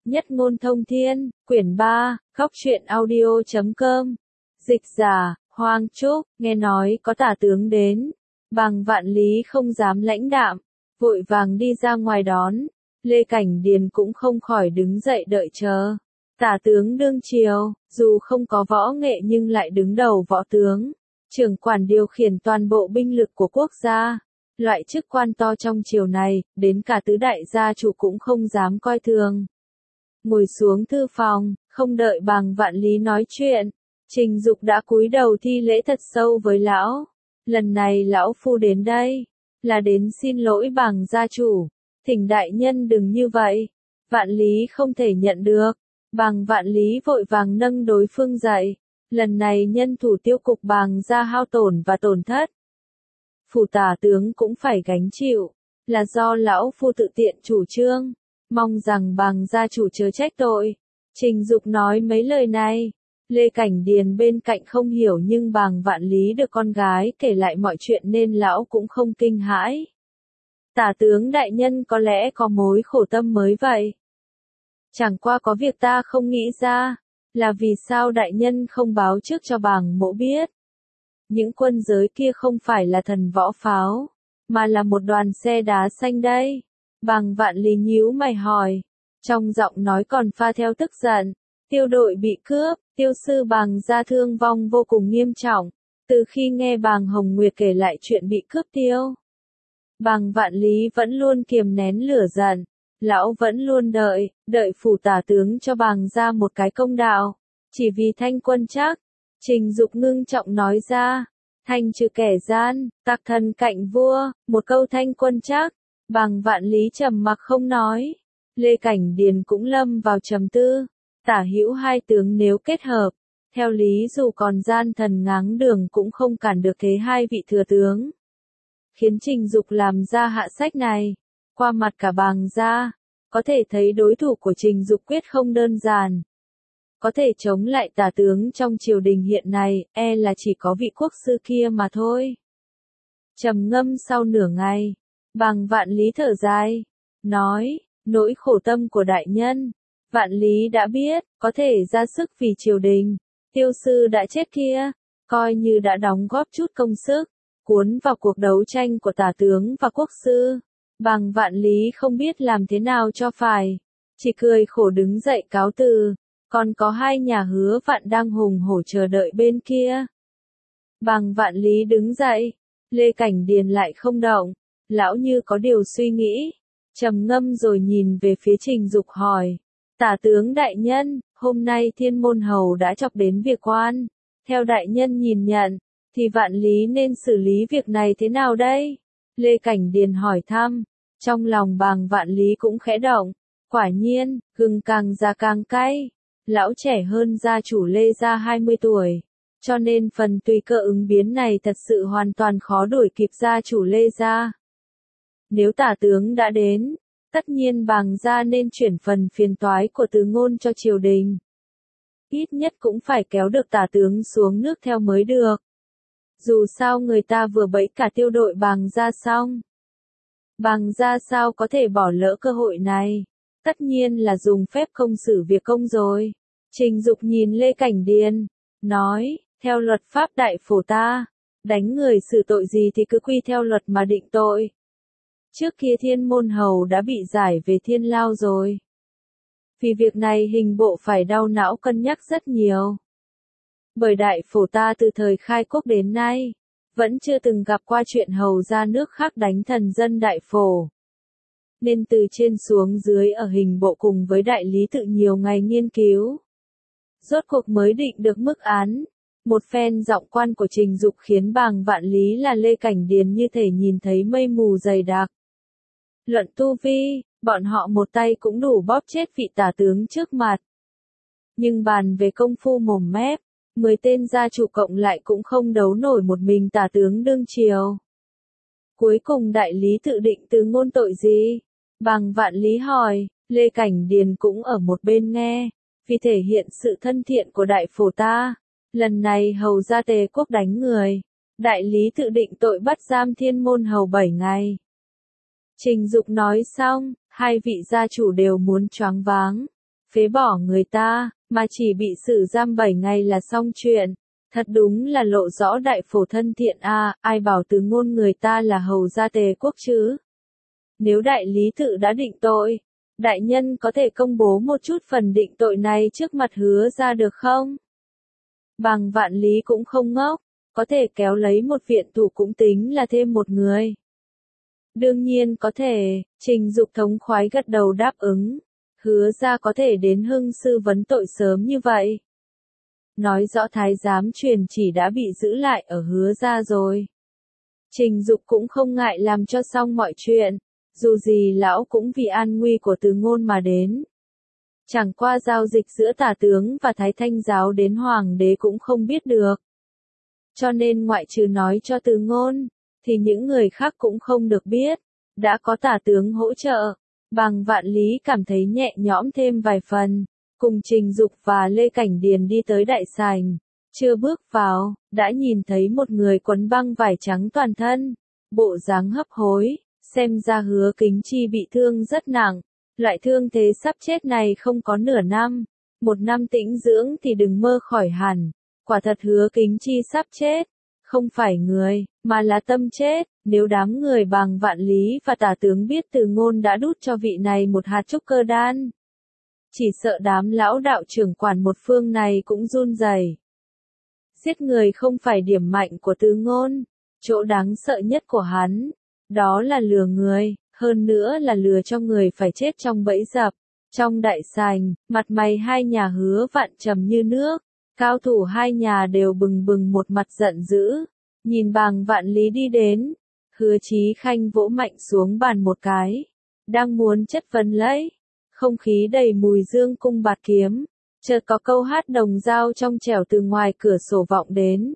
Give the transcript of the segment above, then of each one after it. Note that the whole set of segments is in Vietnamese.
Nhất ngôn thông thiên, quyển 3, khóc truyện audio.com. Dịch giả, Hoang Trúc, nghe nói có tả tướng đến. Bàng Vạn Lý không dám lãnh đạm, vội vàng đi ra ngoài đón. Lê Cảnh Điền cũng không khỏi đứng dậy đợi chờ. Tả tướng đương triều, dù không có võ nghệ nhưng lại đứng đầu võ tướng. Trưởng quản điều khiển toàn bộ binh lực của quốc gia. Loại chức quan to trong triều này, đến cả tứ đại gia chủ cũng không dám coi thường. Ngồi xuống thư phòng, không đợi Bàng Vạn Lý nói chuyện, Trình Dục đã cúi đầu thi lễ thật sâu với lão. Lần này lão phu đến đây, là đến xin lỗi Bàng gia chủ, thỉnh đại nhân đừng như vậy. Vạn Lý không thể nhận được. Bàng Vạn Lý vội vàng nâng đối phương dậy. Lần này nhân thủ tiêu cục Bàng gia hao tổn và tổn thất, phủ tả tướng cũng phải gánh chịu, là do lão phu tự tiện chủ trương, mong rằng Bàng gia chủ chớ trách tội. Trình Dục nói mấy lời này, Lê Cảnh Điền bên cạnh không hiểu nhưng Bàng Vạn Lý được con gái kể lại mọi chuyện nên lão cũng không kinh hãi. Tả tướng đại nhân có lẽ có mối khổ tâm mới vậy. Chẳng qua có việc ta không nghĩ ra, là vì sao đại nhân không báo trước cho Bàng mỗ biết. Những quân giới kia không phải là thần võ pháo, mà là một đoàn xe đá xanh đây. Bàng Vạn Lý nhíu mày hỏi, trong giọng nói còn pha theo tức giận. Tiêu đội bị cướp, tiêu sư Bàng gia thương vong vô cùng nghiêm trọng, từ khi nghe Bàng Hồng Nguyệt kể lại chuyện bị cướp tiêu. Bàng Vạn Lý vẫn luôn kiềm nén lửa giận, lão vẫn luôn đợi phủ tả tướng cho Bàng gia một cái công đạo, chỉ vì thanh quân chắc. Trình Dục ngưng trọng nói ra, thanh trừ kẻ gian, tặc thần cạnh vua, một câu thanh quân chắc. Bàng Vạn Lý trầm mặc không nói. Lê Cảnh Điền cũng lâm vào trầm tư. Tả hữu hai tướng nếu kết hợp, theo lý dù còn gian thần ngáng đường cũng không cản được thế hai vị thừa tướng. Khiến Trình Dục làm ra hạ sách này, qua mặt cả Bàng gia, có thể thấy đối thủ của Trình Dục quyết không đơn giản. Có thể chống lại tả tướng trong triều đình hiện này, là chỉ có vị quốc sư kia mà thôi. Trầm ngâm sau nửa ngày, Bàng Vạn Lý thở dài, nói, nỗi khổ tâm của đại nhân, Vạn Lý đã biết, có thể ra sức vì triều đình. Tiêu sư đã chết kia, coi như đã đóng góp chút công sức, cuốn vào cuộc đấu tranh của tả tướng và quốc sư. Bàng Vạn Lý không biết làm thế nào cho phải, chỉ cười khổ đứng dậy cáo từ. Còn có hai nhà Hứa Vạn đang hùng hổ chờ đợi bên kia. Bàng Vạn Lý đứng dậy, Lê Cảnh Điền lại không động, lão như có điều suy nghĩ, trầm ngâm rồi nhìn về phía Trình Dục hỏi, tả tướng đại nhân, hôm nay Thiên Môn Hầu đã chọc đến việc quan, theo đại nhân nhìn nhận, thì Vạn Lý nên xử lý việc này thế nào đây? Lê Cảnh Điền hỏi thăm, trong lòng Bàng Vạn Lý cũng khẽ động, quả nhiên, gừng càng già càng cay. Lão trẻ hơn gia chủ Lê gia 20 tuổi, cho nên phần tùy cơ ứng biến này thật sự hoàn toàn khó đuổi kịp gia chủ Lê gia. Nếu tả tướng đã đến, tất nhiên Bàng gia nên chuyển phần phiền toái của Từ Ngôn cho triều đình. Ít nhất cũng phải kéo được tả tướng xuống nước theo mới được. Dù sao người ta vừa bẫy cả tiêu đội Bàng gia xong. Bàng gia sao có thể bỏ lỡ cơ hội này? Tất nhiên là dùng phép công xử việc công rồi. Trình Dục nhìn Lê Cảnh Điền, nói, theo luật pháp đại phổ ta, đánh người xử tội gì thì cứ quy theo luật mà định tội. Trước kia Thiên Môn Hầu đã bị giải về thiên lao rồi. Vì việc này hình bộ phải đau não cân nhắc rất nhiều. Bởi đại phổ ta từ thời khai quốc đến nay, vẫn chưa từng gặp qua chuyện hầu ra nước khác đánh thần dân đại phổ. Nên từ trên xuống dưới ở hình bộ cùng với đại lý tự nhiều ngày nghiên cứu. Rốt cuộc mới định được mức án. Một phen giọng quan của Trình Dục khiến Bàng Vạn Lý là Lê Cảnh Điền như thể nhìn thấy mây mù dày đặc. Luận tu vi, bọn họ một tay cũng đủ bóp chết vị tả tướng trước mặt. Nhưng bàn về công phu mồm mép, 10 tên gia chủ cộng lại cũng không đấu nổi một mình tả tướng đương triều. Cuối cùng đại lý tự định Từ Ngôn tội gì? Bàng Vạn Lý hỏi, Lê Cảnh Điền cũng ở một bên nghe, vì thể hiện sự thân thiện của đại phổ ta. Lần này hầu ra Tề quốc đánh người, đại lý tự định tội bắt giam Thiên Môn Hầu 7 ngày. Trình Dục nói xong, hai vị gia chủ đều muốn choáng váng. phế bỏ người ta, mà chỉ bị xử giam 7 ngày là xong chuyện. Thật đúng là lộ rõ đại phổ thân thiện a, ai bảo Từ Ngôn người ta là hầu gia Tề quốc chứ. Nếu đại lý tự đã định tội, đại nhân có thể công bố một chút phần định tội này trước mặt Hứa ra được không? Bằng Vạn Lý cũng không ngốc, có thể kéo lấy một viện thủ cũng tính là thêm một người. Đương nhiên có thể, Trình Dục thống khoái gật đầu đáp ứng. Hứa ra có thể đến Hưng sư vấn tội sớm như vậy. Nói rõ thái giám truyền chỉ đã bị giữ lại ở Hứa ra rồi. Trình Dục cũng không ngại làm cho xong mọi chuyện, dù gì lão cũng vì an nguy của Từ Ngôn mà đến. Chẳng qua giao dịch giữa tả tướng và thái thanh giáo đến hoàng đế cũng không biết được. Cho nên ngoại trừ nói cho Từ Ngôn, thì những người khác cũng không được biết. Đã có tả tướng hỗ trợ, Bằng Vạn Lý cảm thấy nhẹ nhõm thêm vài phần. Cùng Trình Dục và Lê Cảnh Điền đi tới đại sảnh. Chưa bước vào, đã nhìn thấy một người quấn băng vải trắng toàn thân. Bộ dáng hấp hối, xem ra Hứa Kính Chi bị thương rất nặng. Loại thương thế sắp chết này không có nửa năm. 1 năm tĩnh dưỡng thì đừng mơ khỏi hẳn. Quả thật Hứa Kính Chi sắp chết. Không phải người, mà là tâm chết. Nếu đám người Bằng Vạn Lý và tả tướng biết Từ Ngôn đã đút cho vị này một hạt trúc cơ đan, chỉ sợ đám lão đạo trưởng quản một phương này cũng run rẩy. Giết người không phải điểm mạnh của Từ Ngôn, chỗ đáng sợ nhất của hắn, đó là lừa người, hơn nữa là lừa cho người phải chết trong bẫy dập. Trong đại sảnh, mặt mày hai nhà Hứa Vạn trầm như nước, cao thủ hai nhà đều bừng bừng một mặt giận dữ, nhìn Bằng Vạn Lý đi đến. Hứa Chí Khanh vỗ mạnh xuống bàn một cái, đang muốn chất vấn lấy, không khí đầy mùi dương cung bạt kiếm, chợt có câu hát đồng dao trong trẻo từ ngoài cửa sổ vọng đến.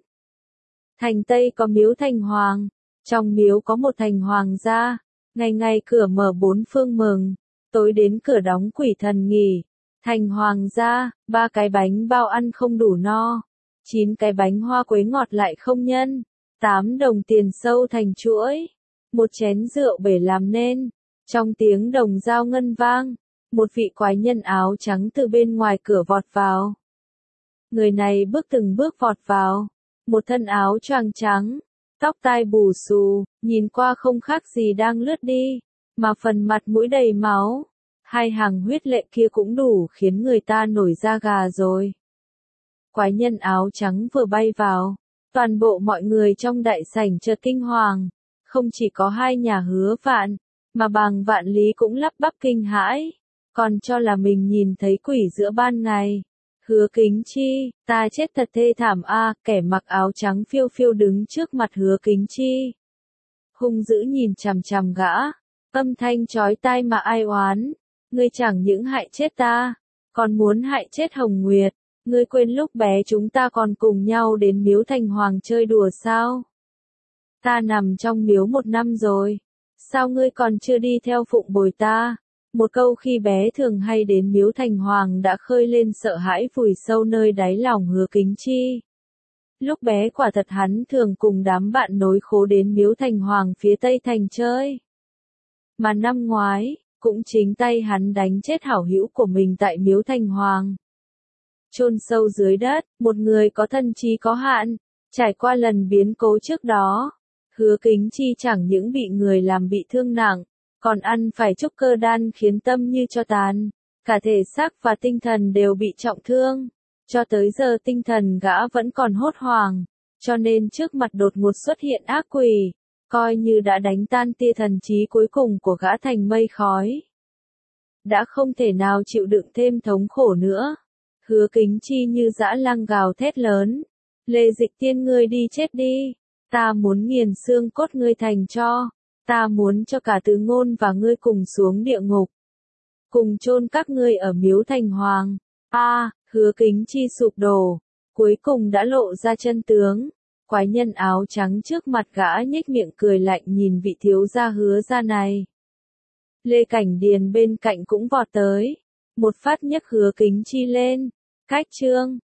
Thành Tây có miếu thành hoàng, trong miếu có một thành hoàng gia, ngày ngày cửa mở bốn phương mừng, tối đến cửa đóng quỷ thần nghỉ. Thành hoàng gia, 3 cái bánh bao ăn không đủ no, 9 cái bánh hoa quế ngọt lại không nhân. 8 đồng tiền sâu thành chuỗi, một chén rượu bể làm nên, trong tiếng đồng dao ngân vang, một vị quái nhân áo trắng từ bên ngoài cửa vọt vào. Người này bước từng bước vọt vào, một thân áo choàng trắng, tóc tai bù xù, nhìn qua không khác gì đang lướt đi, mà phần mặt mũi đầy máu, hai hàng huyết lệ kia cũng đủ khiến người ta nổi da gà rồi. Quái nhân áo trắng vừa bay vào, toàn bộ mọi người trong đại sảnh chợt kinh hoàng, không chỉ có hai nhà Hứa Vạn, mà Bằng Vạn Lý cũng lắp bắp kinh hãi, còn cho là mình nhìn thấy quỷ giữa ban ngày. Hứa Kính Chi, ta chết thật thê thảm a, kẻ mặc áo trắng phiêu phiêu đứng trước mặt Hứa Kính Chi. Hung dữ nhìn chằm chằm gã, âm thanh chói tai mà ai oán, ngươi chẳng những hại chết ta, còn muốn hại chết Hồng Nguyệt. Ngươi quên lúc bé chúng ta còn cùng nhau đến miếu thành hoàng chơi đùa sao? Ta nằm trong miếu 1 năm rồi. Sao ngươi còn chưa đi theo phụng bồi ta? Một câu khi bé thường hay đến miếu thành hoàng đã khơi lên sợ hãi vùi sâu nơi đáy lòng Hứa Kính Chi. Lúc bé quả thật hắn thường cùng đám bạn nối khố đến miếu thành hoàng phía tây thành chơi. Mà năm ngoái, cũng chính tay hắn đánh chết hảo hữu của mình tại miếu thành hoàng. Chôn sâu dưới đất, một người có thân trí có hạn, trải qua lần biến cố trước đó. Hứa Kính Chi chẳng những bị người làm bị thương nặng, còn ăn phải trúc cơ đan khiến tâm như tro tàn, cả thể xác và tinh thần đều bị trọng thương. Cho tới giờ tinh thần gã vẫn còn hốt hoảng, cho nên trước mặt đột ngột xuất hiện ác quỷ, coi như đã đánh tan tia thần trí cuối cùng của gã thành mây khói. Đã không thể nào chịu đựng thêm thống khổ nữa. Hứa Kính Chi như dã lang gào thét lớn. Lê Dịch Tiên ngươi đi chết đi. Ta muốn nghiền xương cốt ngươi thành tro. Ta muốn cho cả Từ Ngôn và ngươi cùng xuống địa ngục. Cùng chôn các ngươi ở miếu thành hoàng. Hứa Kính Chi sụp đổ. Cuối cùng đã lộ ra chân tướng. Quái nhân áo trắng trước mặt gã nhếch miệng cười lạnh nhìn vị thiếu gia Hứa gia này. Lê Cảnh Điền bên cạnh cũng vọt tới. Một phát nhấc Hứa Kính Chi lên. Cách chương